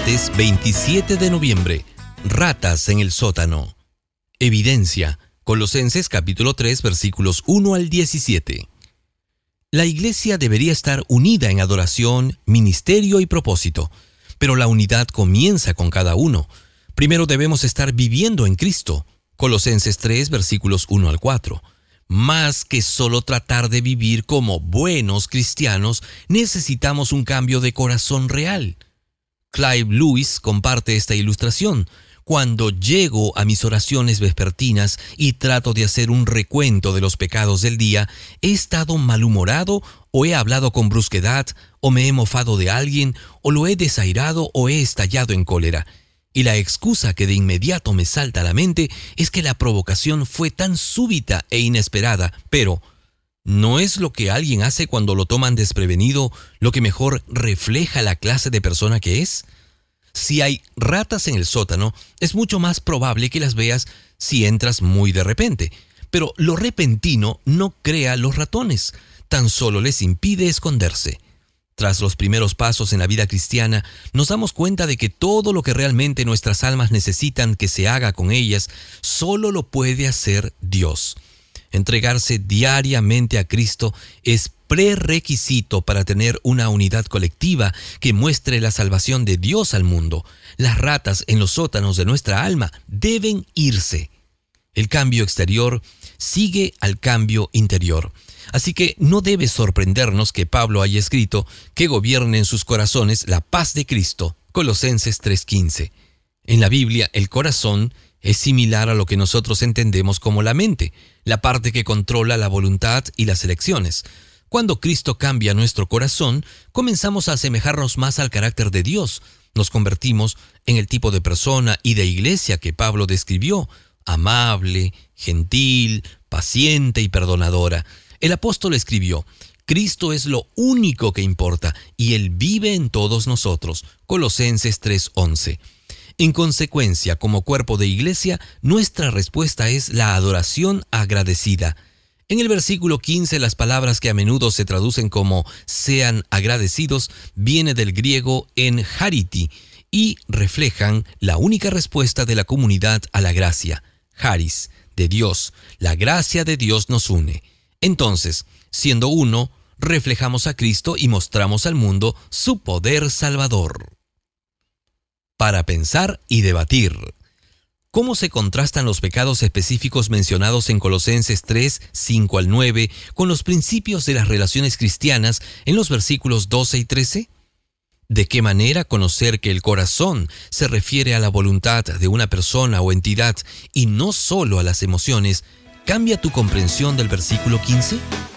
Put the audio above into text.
Martes 27 de noviembre. Ratas en el sótano. Evidencia. Colosenses capítulo 3 versículos 1 al 17. La iglesia debería estar unida en adoración, ministerio y propósito, pero la unidad comienza con cada uno. Primero debemos estar viviendo en Cristo. Colosenses 3 versículos 1 al 4. Más que solo tratar de vivir como buenos cristianos, necesitamos un cambio de corazón real. Clive Lewis comparte esta ilustración. Cuando llego a mis oraciones vespertinas y trato de hacer un recuento de los pecados del día, he estado malhumorado o he hablado con brusquedad o me he mofado de alguien o lo he desairado o he estallado en cólera. Y la excusa que de inmediato me salta a la mente es que la provocación fue tan súbita e inesperada, pero ¿no es lo que alguien hace cuando lo toman desprevenido lo que mejor refleja la clase de persona que es? Si hay ratas en el sótano, es mucho más probable que las veas si entras muy de repente. Pero lo repentino no crea los ratones, tan solo les impide esconderse. Tras los primeros pasos en la vida cristiana, nos damos cuenta de que todo lo que realmente nuestras almas necesitan que se haga con ellas, solo lo puede hacer Dios. Entregarse diariamente a Cristo es prerequisito para tener una unidad colectiva que muestre la salvación de Dios al mundo. Las ratas en los sótanos de nuestra alma deben irse. El cambio exterior sigue al cambio interior. Así que no debe sorprendernos que Pablo haya escrito que gobierne en sus corazones la paz de Cristo. Colosenses 3:15. En la Biblia, el corazón es similar a lo que nosotros entendemos como la mente, la parte que controla la voluntad y las elecciones. Cuando Cristo cambia nuestro corazón, comenzamos a asemejarnos más al carácter de Dios. Nos convertimos en el tipo de persona y de iglesia que Pablo describió: amable, gentil, paciente y perdonadora. El apóstol escribió: Cristo es lo único que importa y Él vive en todos nosotros. Colosenses 3:11. En consecuencia, como cuerpo de iglesia, nuestra respuesta es la adoración agradecida. En el versículo 15, las palabras que a menudo se traducen como sean agradecidos viene del griego enhariti y reflejan la única respuesta de la comunidad a la gracia, charis, de Dios. La gracia de Dios nos une. Entonces, siendo uno, reflejamos a Cristo y mostramos al mundo su poder salvador. Para pensar y debatir. ¿Cómo se contrastan los pecados específicos mencionados en Colosenses 3, 5 al 9 con los principios de las relaciones cristianas en los versículos 12 y 13? ¿De qué manera conocer que el corazón se refiere a la voluntad de una persona o entidad y no solo a las emociones cambia tu comprensión del versículo 15?